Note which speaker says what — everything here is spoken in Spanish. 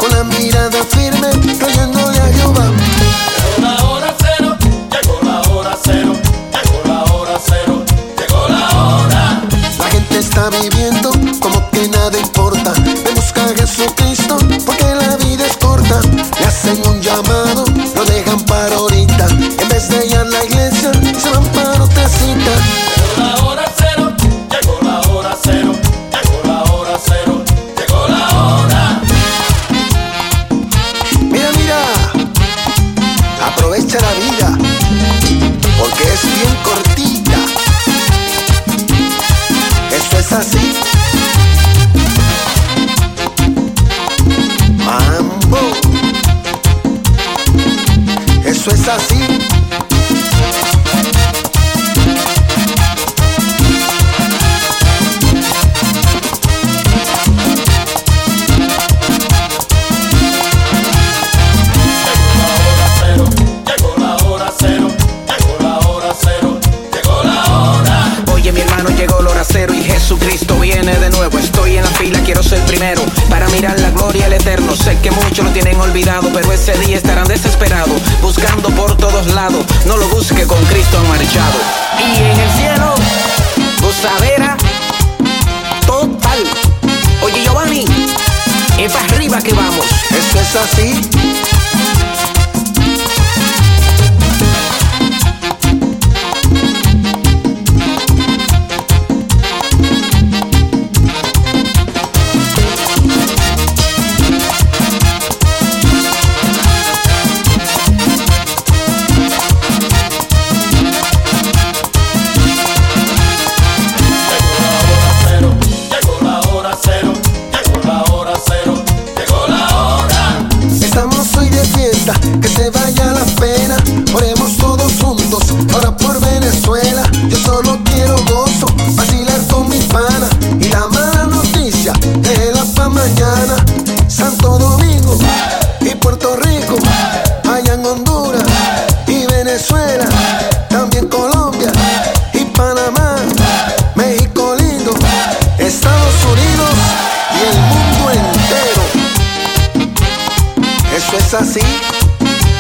Speaker 1: con la mirada firme, creyéndole a Jehová.
Speaker 2: Llegó la hora cero, llegó la hora cero, llegó la hora cero, llegó la hora.
Speaker 1: La gente está viviendo como que nada importa. Me busca a Jesucristo porque la vida es corta. Le hacen un llamado, lo dejan para ahorita. En vez de ir a la iglesia, se van para otra cita.
Speaker 2: Llegó la hora cero, llegó la hora cero, llegó la hora cero, llegó la hora.
Speaker 1: Mira, mira, aprovecha la vida porque es bien cortita. Eso es así. Mambo. Eso es así.
Speaker 2: Llegó la hora cero, llegó la hora cero, llegó la hora.
Speaker 3: Oye, mi hermano, llegó la hora cero y Jesucristo viene de nuevo. Estoy en la fila, quiero ser primero para mirar la gloria del Eterno. Sé que muchos lo tienen olvidado, pero ese día estarán desesperados, buscando por todos lados. No lo busque, con Cristo han marchado. Y en el cielo, gozadera total. Oye, Giovanni, es para arriba que vamos.
Speaker 1: Eso es así.
Speaker 2: Llegó la hora cero, llegó la hora cero, llegó la hora.
Speaker 1: Estamos hoy de fiesta, que se vaya la pena. Oremos todos juntos, ahora por Venezuela. Yo solo quiero gozo, vacilar con mi pana. Y la mala noticia, déjela pa' mañana. Santo Domingo y Puerto Rico, allá en Honduras y Venezuela, también Colombia y Panamá, México lindo, Estados Unidos y el mundo entero. Eso es así.